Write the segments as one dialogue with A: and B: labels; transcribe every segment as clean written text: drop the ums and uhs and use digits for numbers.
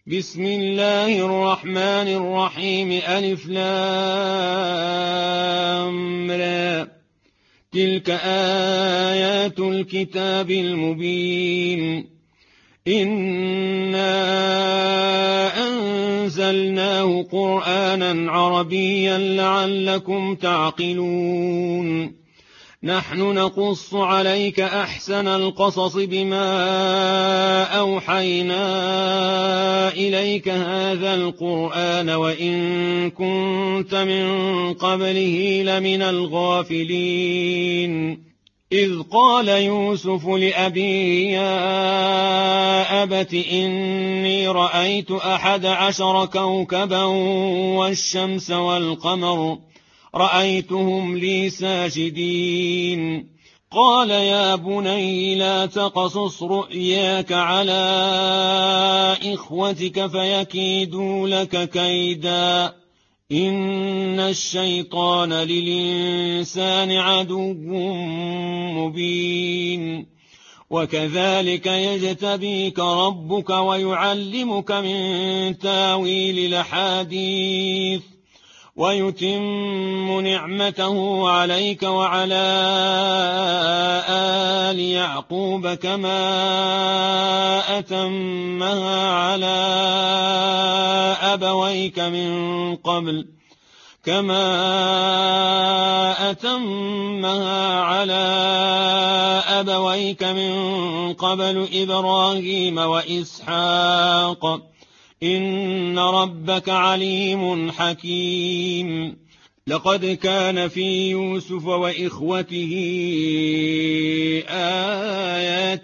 A: بسم الله الرحمن الرحيم ألف لام را تلك آيات الكتاب المبين إنا أنزلناه قرآنا عربيا لعلكم تعقلون نحن نقص عليك أحسن القصص بما أوحينا إليك هذا القرآن وإن كنت من قبله لمن الغافلين إذ قال يوسف لأبيه يا أبت إني رأيت 11 كوكبا والشمس والقمر رأيتهم لي ساجدين قال يا بني لا تقصص رؤياك على إخوتك فيكيدوا لك كيدا إن الشيطان للإنسان عدو مبين وكذلك يجتبيك ربك ويعلمك من تاويل الأحاديث ويتم نعمته عليك وعلى آل يعقوب كما أتمها على أبويك من قبل إبراهيم وإسحاق إن ربك عليم حكيم لقد كان في يوسف وإخوته آيات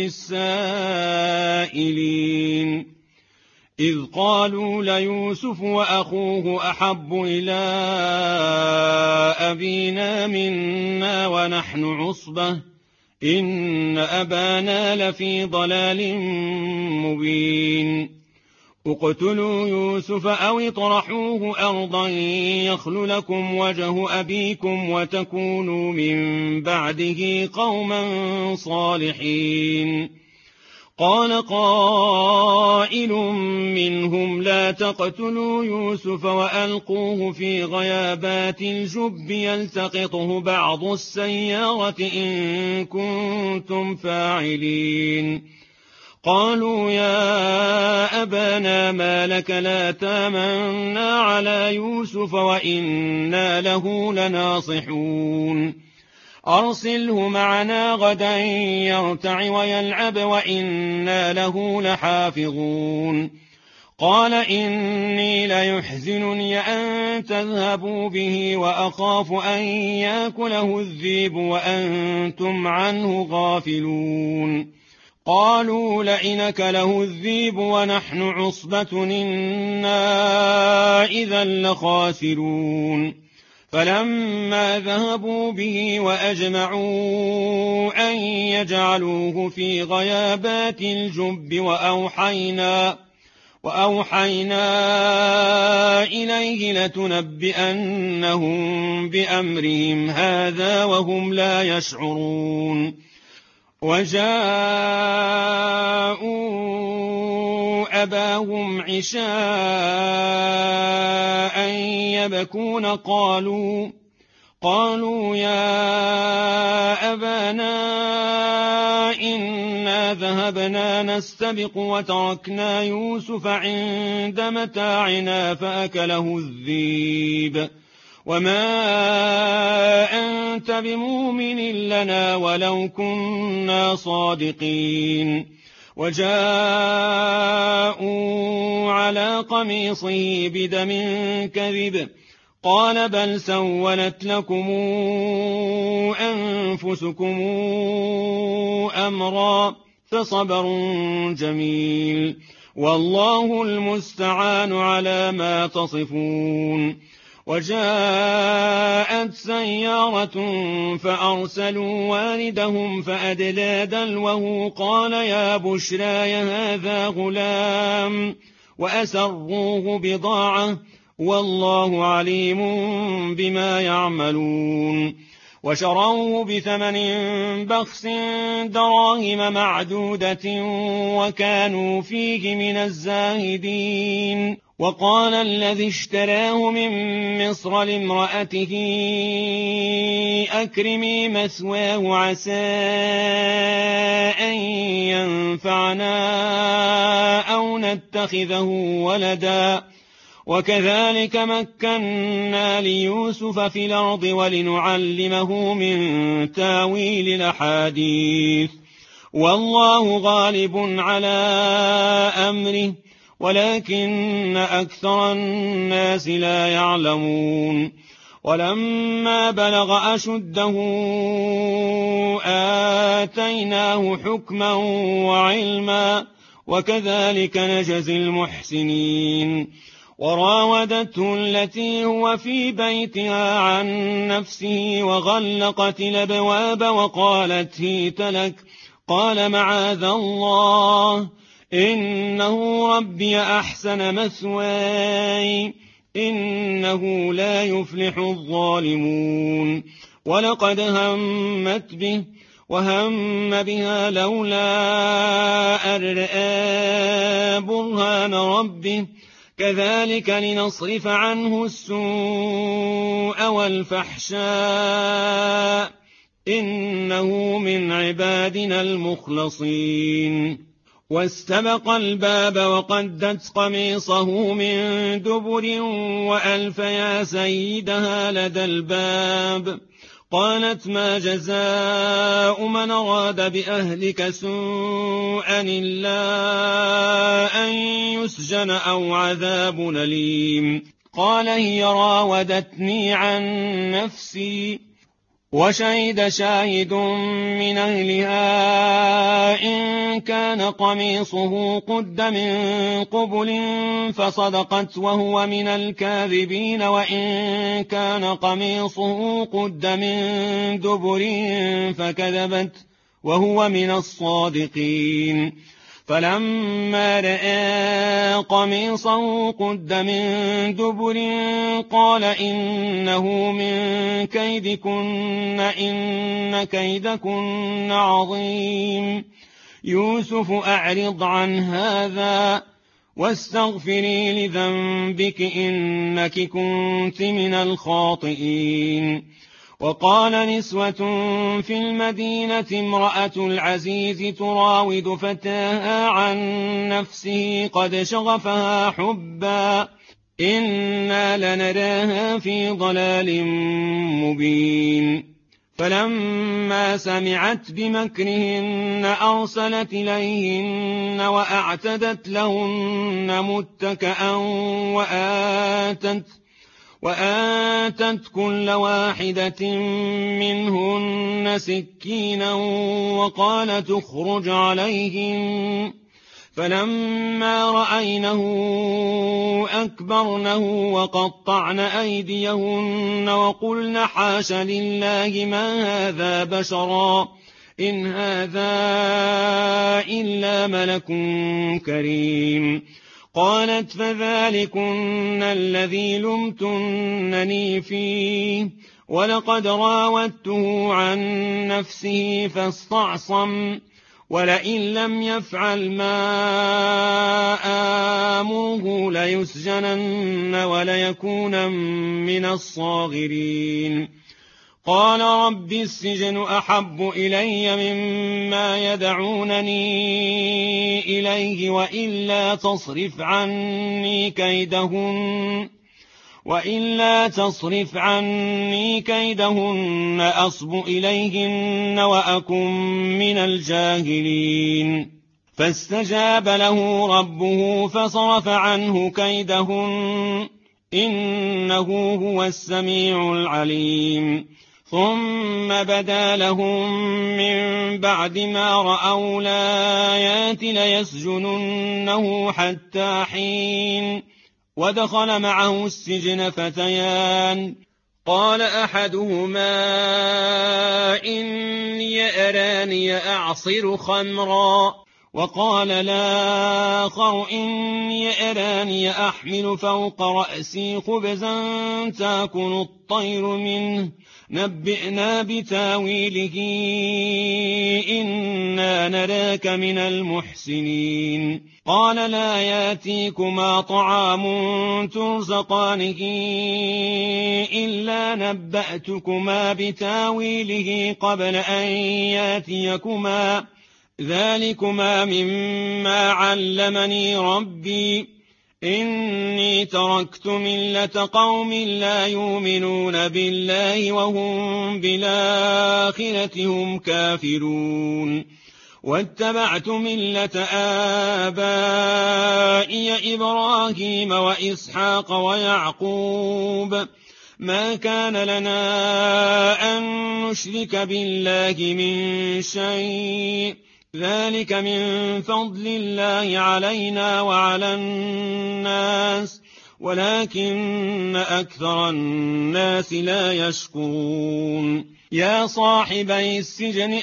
A: للسائلين إذ قالوا ليوسف وأخوه أحب إلى أبينا منا ونحن عصبة إن أبانا لفي ضلال مبين اقتلوا يوسف أو اطرحوه أرضا يخل لكم وجه أبيكم وتكونوا من بعده قوما صالحين قال قائل منهم لا تقتلوا يوسف وألقوه في غيابات الجب يلتقطه بعض السيارة إن كنتم فاعلين قالوا يا أبانا ما لك لا تامنا على يوسف وإنا له لناصحون أرسله معنا غدا يرتع ويلعب وإنا له لحافظون قال إني ليحزنني أن تذهبوا به وأخاف أن يأكله الذئب وأنتم عنه غافلون قالوا لئن أكله الذئب ونحن عصبة إنا إذا لخاسرون فلما ذهبوا به وأجمعوا أن يجعلوه في غيابات الجب وأوحينا إليه لتنبئنهم بأمرهم هذا وهم لا يشعرون وجاءوا أباهم عشاء يبكون قالوا يا أبانا إنا ذهبنا نستبق وتركنا يوسف عند متاعنا فأكله الذئب وما أنت بمؤمن لنا ولو كنا صادقين وجاءوا على قميصه بدم كذب قال بل سولت لكم أنفسكم أمرا فصبر جميل والله المستعان على ما تصفون وجاءت سيارة فأرسلوا والدهم فأدلى دلوه قال يا بشراي هذا غلام وأسروه بضاعة والله عليم بما يعملون وشروه بثمن بخس دراهم معدودة وكانوا فيه من الزاهدين. وقال الذي اشتراه من مصر لامرأته أكرمي مثواه عسى أن ينفعنا أو نتخذه ولدا وكذلك مكنا ليوسف في الأرض ولنعلمه من تاويل الأحاديث والله غالب على أمره ولكن أكثر الناس لا يعلمون. ولما بلغ أشده آتيناه حكما وعلما وكذلك نجزي المحسنين. وراودته التي هو في بيتها عن نفسه وغلقت الأبواب وقالت هيت لك قال معاذ الله إنه ربي أحسن مثواي إنه لا يفلح الظالمون. ولقد همت به وهم بها لولا أن رأى برهان ربه كذلك لنصرف عنه السوء والفحشاء إنه من عبادنا المخلصين. واستبق الباب وقدت قميصه من دبر وألف يا سيدها لدى الباب. قالت ما جزاء من أراد بأهلك سوءا إلا أن يسجن أو عذاب أليم. قال هي راودتني عن نفسي وشهد شاهد من أهلها إن كان قميصه قد من قبل فصدقت وهو من الكاذبين وإن كان قميصه قد من دبر فكذبت وهو من الصادقين. فلما رأى قميصه قد من دبر قال إنه من كيدكن إن كيدكن عظيم. يوسف أعرض عن هذا واستغفري لذنبك إنك كنت من الخاطئين. وقال نسوة في المدينة امرأة العزيز تراود فتاها عن نفسه قد شغفها حبا إنا لنراها في ضلال مبين. فلما سمعت بمكرهن أرسلت إليهن وأعتدت لهن متكأ وآتت كل واحدة منهن سكينا وقالت اخرج عليهم. فلما رأينه أكبرنه وقطعن أيديهن وقلن حاش لله ما هذا بشرا إن هذا إلا ملك كريم. قالت فذلكن الذي لمتنني فيه ولقد راودته عن نفسه فاستعصم ولئن لم يفعل ما آمره ليسجنن وليكون من الصاغرين. قال رب السجن أحب إلي مما يدعونني إليه وإلا تصرف عني كيدهن أصب إليهن وأكن من الجاهلين. فاستجاب له ربه فصرف عنه كيدهن إنه هو السميع العليم. ثم بدا لهم من بعد ما رأوا الآيات ليسجننه حتى حين. ودخل معه السجن فتيان قال أحدهما إني أراني أعصر خمرا وقال الآخر إني أراني أحمل فوق رأسي خبزا تأكل الطير منه نبئنا بتاويله إنا نراك من المحسنين قال لا ياتيكما طعام ترزقانه إلا نبأتكما بتاويله قبل أن ياتيكما ذلكما مما علمني ربي إني تركت ملة قوم لا يؤمنون بالله وهم بالآخرة هم كافرون واتبعت ملة آبائي إبراهيم وإسحاق ويعقوب ما كان لنا أن نشرك بالله من شيء ذلك من فضل الله علينا وعلى الناس ولكن أكثر الناس لا يشكرون يا صاحبي السجن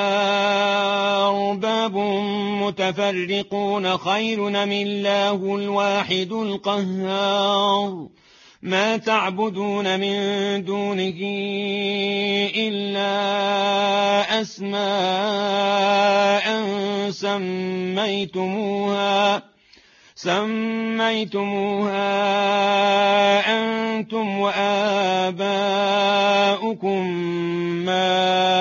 A: أرباب متفرقون خير أم الله الواحد القهار ما تعبدون من دونه إلا أسماء سميتموها أنتم وآباؤكم ما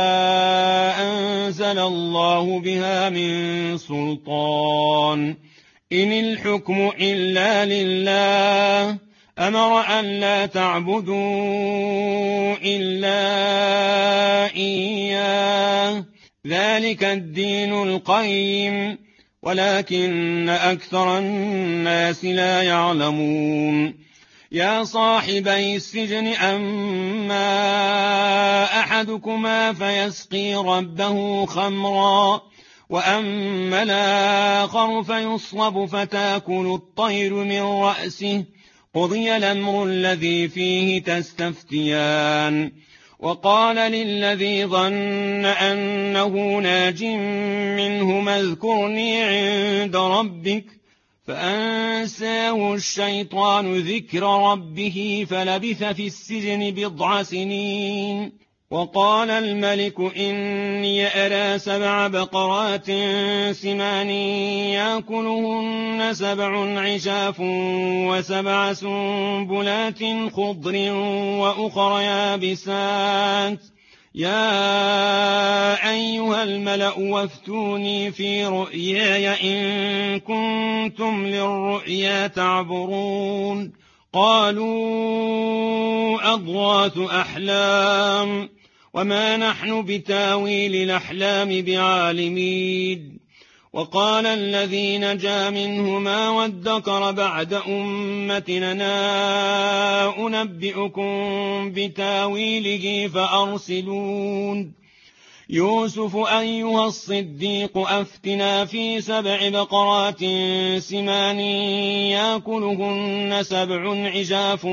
A: أنزل الله بها من سلطان إن الحكم إلا لله أمر أن لا تعبدوا إلا إياه ذلك الدين القيم ولكن أكثر الناس لا يعلمون يا صاحبي السجن أما أحدكما فيسقي ربه خمرا وأما الآخر فيصلب فتاكل الطير من رأسه قضي الأمر الذي فيه تستفتيان وقال للذي ظن أنه ناج منهما اذكرني عند ربك فأنساه الشيطان ذكر ربه فلبث في السجن 9 سنين وقال الملك إني أرى 7 بقرات سمان يأكلهن 7 عجاف و7 سنبلات خضر وأخر يابسات يا أيها الملأ وافتوني في رؤياي إن كنتم للرؤيا تعبرون قالوا أضغاث أحلام وما نحن بتاويل الأحلام بعالمين وقال الذي نجا منهما وادكر بعد أمتنا أنبئكم بتاويله فأرسلون يوسف أيها الصديق أفتنا في 7 بقرات سمان يأكلهن 7 عجاف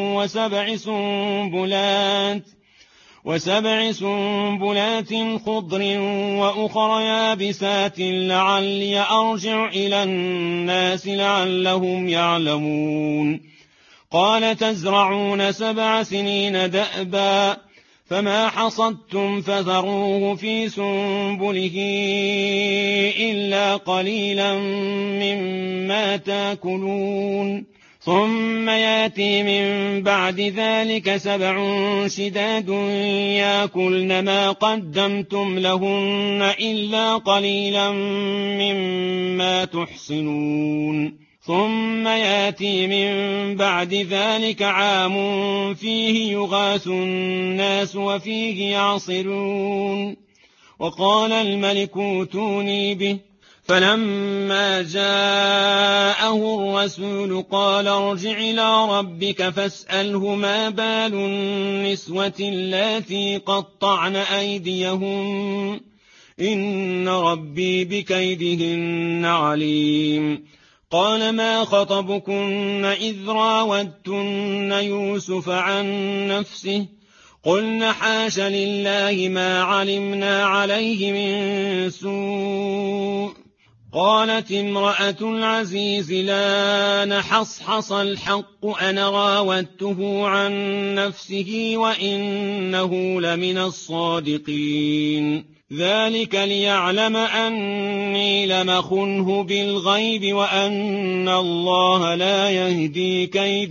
A: و7 سنبلات خضر وأخر يابسات لعلي أرجع إلى الناس لعلهم يعلمون قال تزرعون 7 سنين دأبا فما حصدتم فذروه في سنبله إلا قليلا مما تأكلون ثم ياتي من بعد ذلك 7 شداد يأكلن ما قدمتم لهن إلا قليلا مما تحصنون ثم ياتي من بعد ذلك عام فيه يغاث الناس وفيه يعصرون وقال الملك اوتوني به فلما جاءه الرسول قال ارجع إلى ربك فاسأله ما بال النسوة اللاتي قطعن أيديهن إن ربي بكيدهن عليم قال ما خطبكن إذ راودتن يوسف عن نفسه قلن حاش لله ما علمنا عليه من سوء قالت امرأة العزيز لا نحصحص الحق أنا راودته عن نفسه وإنه لمن الصادقين ذلك ليعلم أني لم أخنه بالغيب وأن الله لا يهدي كيد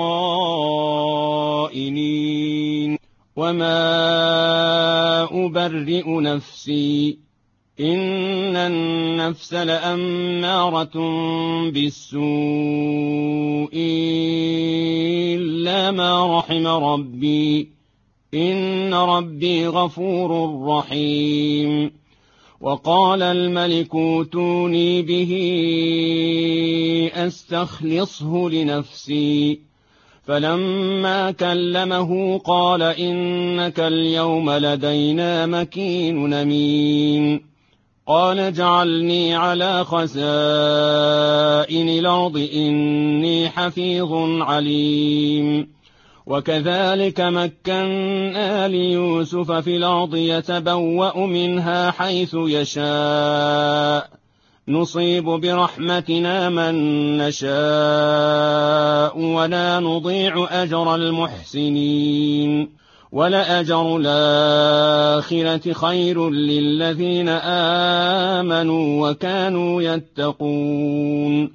A: الخائنين وما أبرئ نفسي إن النفس لأمارة بالسوء إلا ما رحم ربي إن ربي غفور رحيم وقال الملك ائتوني به أستخلصه لنفسي فلما كلمه قال إنك اليوم لدينا مكين أمين قال اجعلني على خزائن الأرض إني حفيظ عليم وكذلك مكنا ليوسف في الأرض يتبوأ منها حيث يشاء نصيب برحمتنا من نشاء ولا نضيع أجر المحسنين ولأجر الآخرة خير للذين آمنوا وكانوا يتقون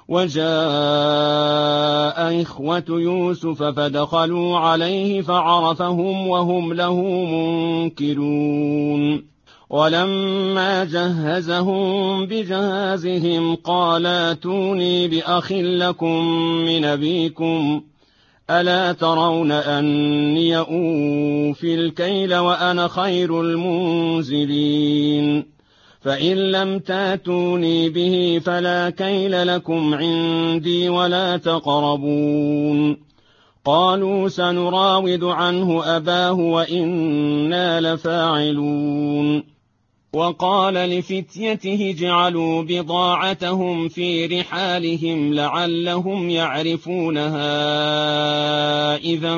A: وجاء إخوة يوسف فدخلوا عليه فعرفهم وهم له منكرون ولما جهزهم بجهازهم قال ائتوني بأخ لكم من أبيكم ألا ترون أني أوفي الكيل وأنا خير المنزلين فإن لم تاتوني به فلا كيل لكم عندي ولا تقربون قالوا سنراود عنه أباه وإنا لفاعلون وقال لفتيته اجعلوا بضاعتهم في رحالهم لعلهم يعرفونها إذا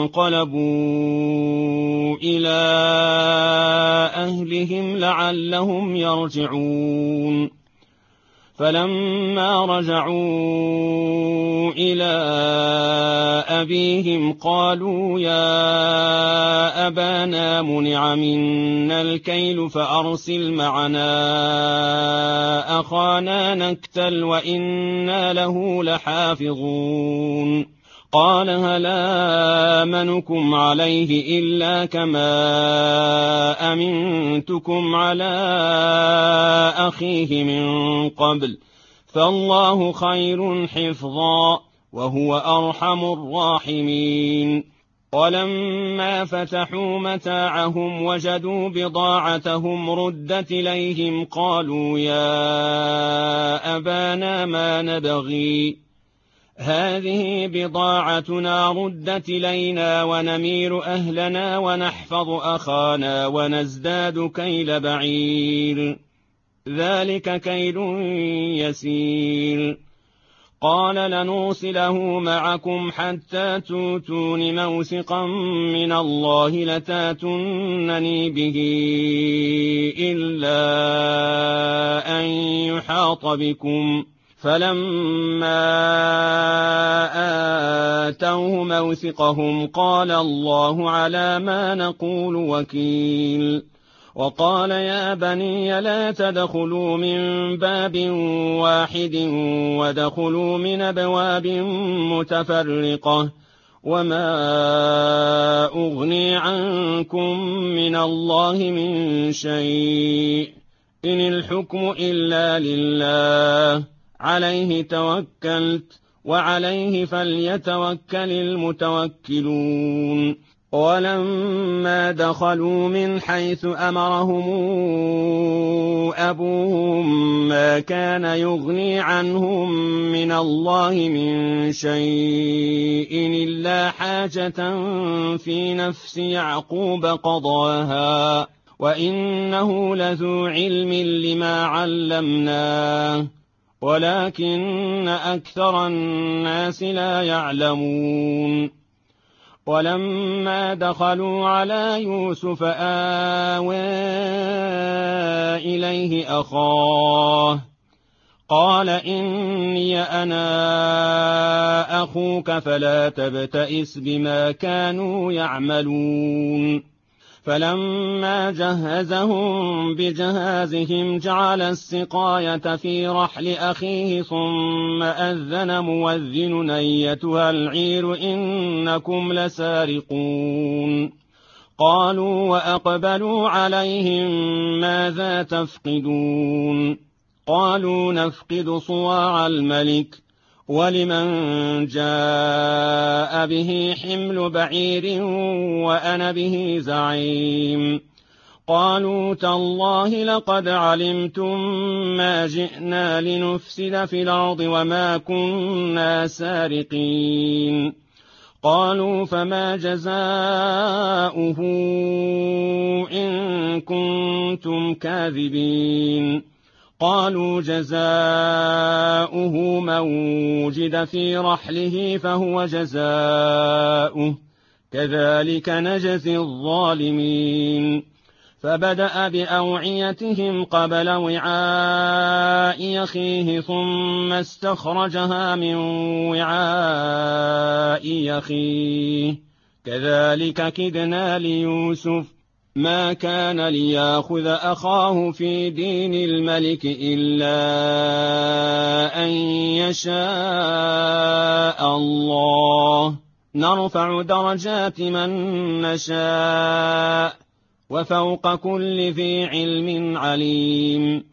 A: انقلبوا إلى أهلهم لعلهم يرجعون فلما رجعوا إلى أبيهم قالوا يا أبانا منع منا الكيل فأرسل معنا أخانا نكتل وإنا له لحافظون قال هل آمنكم عليه إلا كما أمنتكم على أخيه من قبل فالله خير حفظا وهو أرحم الراحمين ولما فتحوا متاعهم وجدوا بضاعتهم ردت إليهم قالوا يا أبانا ما نبغي هذه بضاعتنا ردت إلينا ونمير أهلنا ونحفظ أخانا ونزداد كيل بعير ذلك كيل يسير قال لنرسله معكم حتى توتون موثقا من الله لتاتونني به إلا أن يحاط بكم فلما آتوه موثقهم قال الله على ما نقول وكيل وقال يا بني لا تدخلوا من باب واحد وادخلوا من أبواب متفرقة وما أغني عنكم من الله من شيء إن الحكم إلا لله عليه توكلت وعليه فليتوكل المتوكلون ولما دخلوا من حيث أمرهم أبوهم ما كان يغني عنهم من الله من شيء إلا حاجة في نفس يعقوب قضاها وإنه لذو علم لما علمناه ولكن أكثر الناس لا يعلمون ولما دخلوا على يوسف آوى إليه أخاه قال إني أنا أخوك فلا تبتئس بما كانوا يعملون فلما جهزهم بجهازهم جعل السقاية في رحل أخيه ثم أذن مؤذن أيتها العير إنكم لسارقون قالوا وأقبلوا عليهم ماذا تفقدون قالوا نفقد صواع الملك ولمن جاء به حمل بعير وأنا به زعيم قالوا تالله لقد علمتم ما جئنا لنفسد في الأرض وما كنا سارقين قالوا فما جزاؤه إن كنتم كاذبين قالوا جزاؤه من وجد في رحله فهو جزاؤه كذلك نجزي الظالمين فبدأ بأوعيتهم قبل وعاء أخيه ثم استخرجها من وعاء أخيه كذلك كدنا ليوسف ما كان ليأخذ أخاه في دين الملك إلا أن يشاء الله نرفع درجات من نشاء وفوق كل ذي علم عليم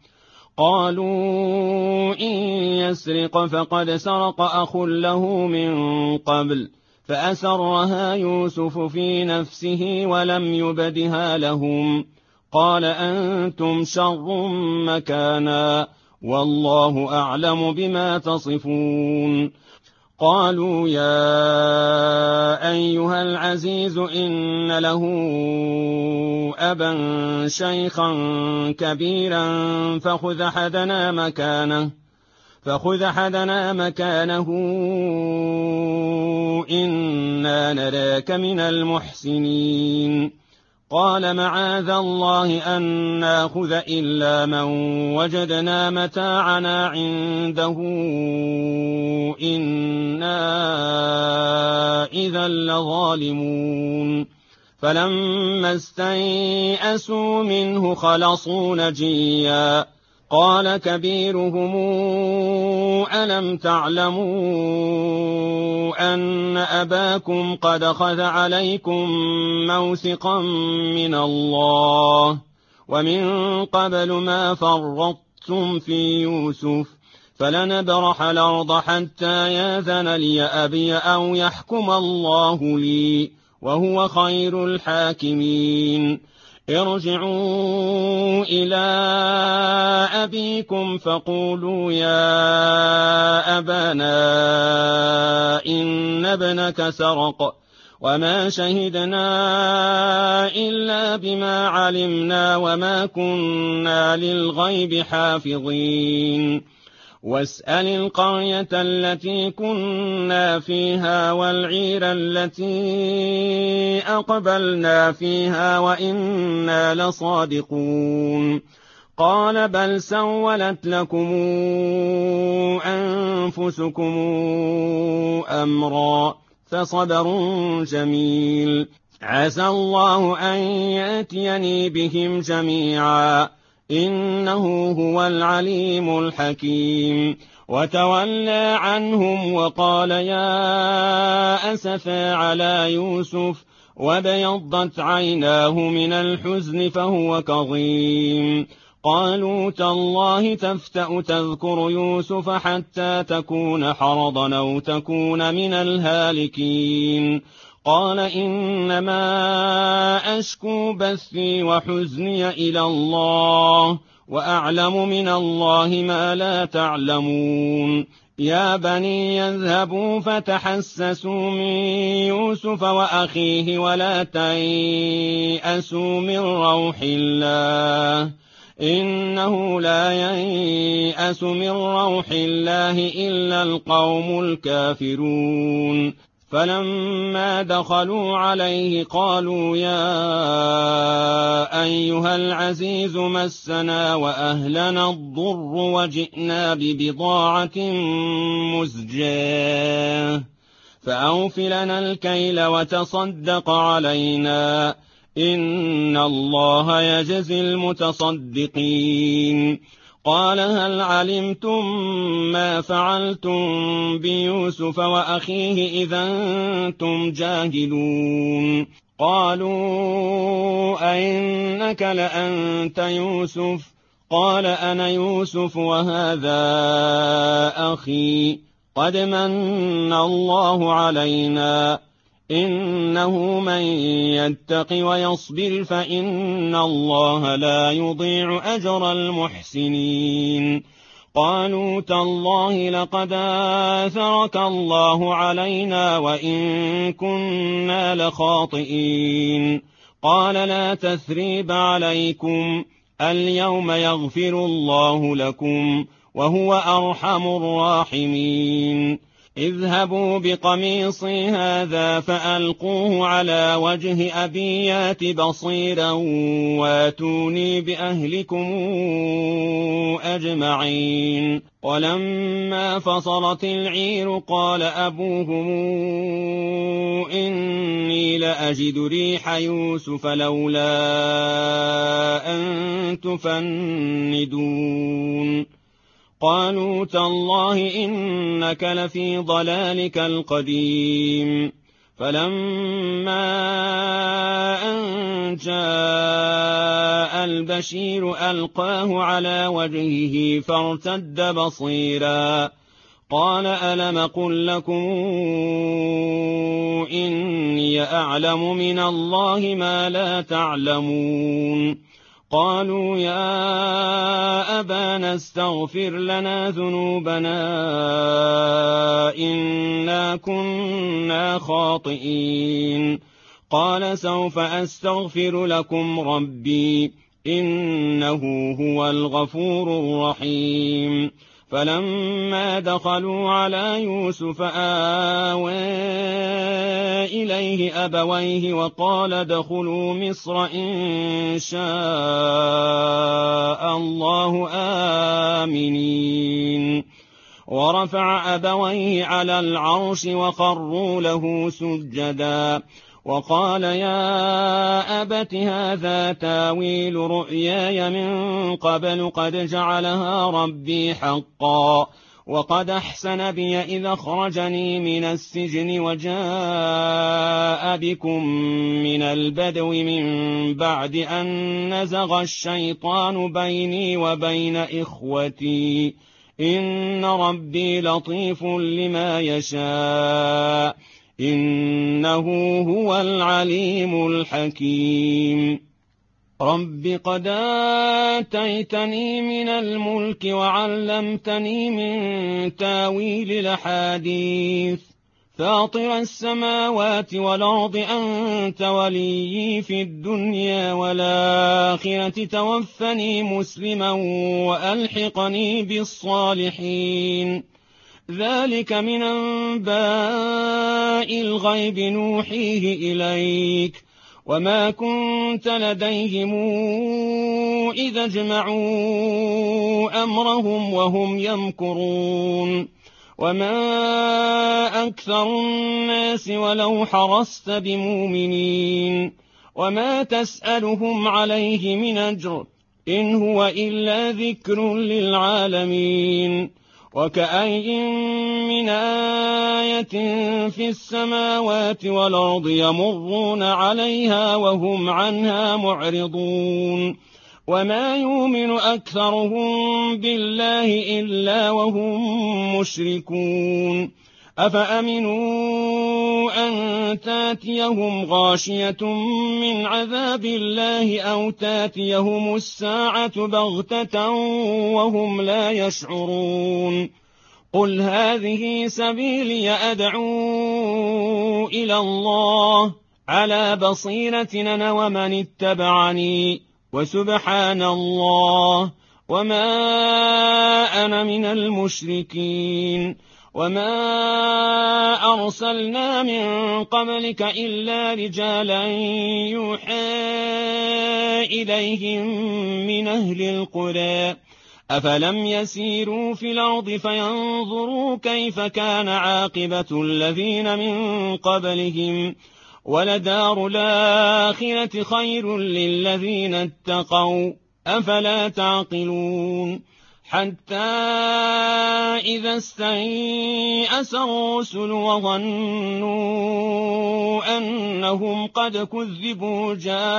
A: قالوا إن يسرق فقد سرق أخ له من قبل فأسرها يوسف في نفسه ولم يبدها لهم قال أنتم شر مكانا والله أعلم بما تصفون قالوا يا أيها العزيز إن له أبا شيخا كبيرا فخذ أحدنا مكانه إنا نراك من المحسنين قال معاذ الله أن ناخذ إلا من وجدنا متاعنا عنده إنا إذا لظالمون فلما استيئسوا منه خلصوا نجيا قال كبيرهم ألم تعلموا أن أباكم قد خذ عليكم موثقا من الله ومن قبل ما فرطتم في يوسف فلنبرح الأرض حتى ياذن لي أبي أو يحكم الله لي وهو خير الحاكمين ارجعوا إلى أبيكم فقولوا يا أبانا إن ابنك سرق وما شهدنا إلا بما علمنا وما كنا للغيب حافظين واسأل القرية التي كنا فيها والعير التي أقبلنا فيها وإنا لصادقون قال بل سولت لكم أنفسكم أمرا فصبر جميل عسى الله أن يأتيني بهم جميعا إنه هو العليم الحكيم وتولى عنهم وقال يا أسفا على يوسف وابيضت عيناه من الحزن فهو كظيم قالوا تالله تفتأ تذكر يوسف حتى تكون حرضا أو تكون من الهالكين قال إنما أشكو بثي وحزني إلى الله وأعلم من الله ما لا تعلمون يا بني يذهبوا فتحسسوا من يوسف وأخيه ولا تيأسوا من روح الله إنه لا ييأس من روح الله إلا القوم الكافرون فلما دخلوا عليه قالوا يا أيها العزيز مسنا وأهلنا الضر وجئنا ببضاعة مزجاة فأوف لنا الكيل وتصدق علينا إن الله يجزي المتصدقين. قال هل علمتم ما فعلتم بيوسف وأخيه إذا أنتم جاهلون؟ قالوا أئنك لأنت يوسف؟ قال أنا يوسف وهذا أخي قد من الله علينا إنه من يتق ويصبر فإن الله لا يضيع أجر المحسنين. قالوا تالله لقد آثرك الله علينا وإن كنا لخاطئين. قال لا تثريب عليكم اليوم يغفر الله لكم وهو أرحم الراحمين. اذهبوا بقميصي هذا فألقوه على وجه أبي يات بصيرا واتوني بأهلكم أجمعين. ولما فصلت العير قال أبوهم إني لأجد ريح يوسف لولا أن تفندون. قالوا تالله إنك لفي ضلالك القديم. فلما أن جاء البشير ألقاه على وجهه فارتد بصيرا قال ألم قل لكم إني أعلم من الله ما لا تعلمون؟ قالوا يا أبانا استغفر لنا ذنوبنا إنا كنا خاطئين. قال سوف أستغفر لكم ربي إنه هو الغفور الرحيم. فلما دخلوا على يوسف آوى إليه أبويه وقال ادخلوا مصر إن شاء الله آمنين. ورفع أبويه على العرش وخروا له سجدا وقال يا أبت هذا تاويل رؤياي من قبل قد جعلها ربي حقا وقد أحسن بي إذ أخرجني من السجن وجاء بكم من البدو من بعد أن نزغ الشيطان بيني وبين إخوتي إن ربي لطيف لما يشاء إنه هو العليم الحكيم. رب قد آتيتني من الملك وعلمتني من تاويل الأحاديث فاطر السماوات والأرض أنت وليي في الدنيا والآخرة توفني مسلما وألحقني بالصالحين. ذلك من أنباء الغيب نوحيه إليك وما كنت لديهم إذا اجمعوا أمرهم وهم يمكرون. وما أكثر الناس ولو حرصت بمؤمنين وما تسألهم عليه من أجر إن هو إلا ذكر للعالمين. وكأي من آية في السماوات والأرض يمرون عليها وهم عنها معرضون. وما يؤمن أكثرهم بالله إلا وهم مشركون. أفأمنوا أن تاتيهم غاشية من عذاب الله أو تاتيهم الساعة بغتة وهم لا يشعرون. قل هذه سبيلي أدعو إلى الله على بصيرة أنا ومن اتبعني وسبحان الله وما أنا من المشركين. وما أرسلنا من قبلك إلا رجالا يوحى إليهم من أهل القرى أفلم يسيروا في الأرض فينظروا كيف كان عاقبة الذين من قبلهم ولدار الآخرة خير للذين اتقوا أفلا تعقلون حتى إذا استيأس الرسل وظنوا أنهم قد كذبوا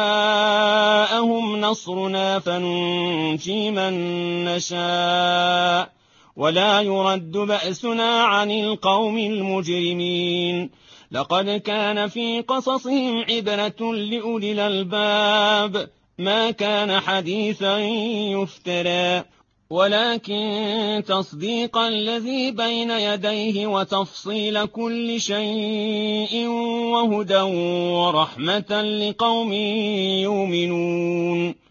A: جاءهم نصرنا فننجي من نشاء ولا يرد بأسنا عن القوم المجرمين لقد كان في قصصهم عبرة لأولي الألباب ما كان حديثا يفترى ولكن تصديق الذي بين يديه وتفصيل كل شيء وهدى ورحمة لقوم يؤمنون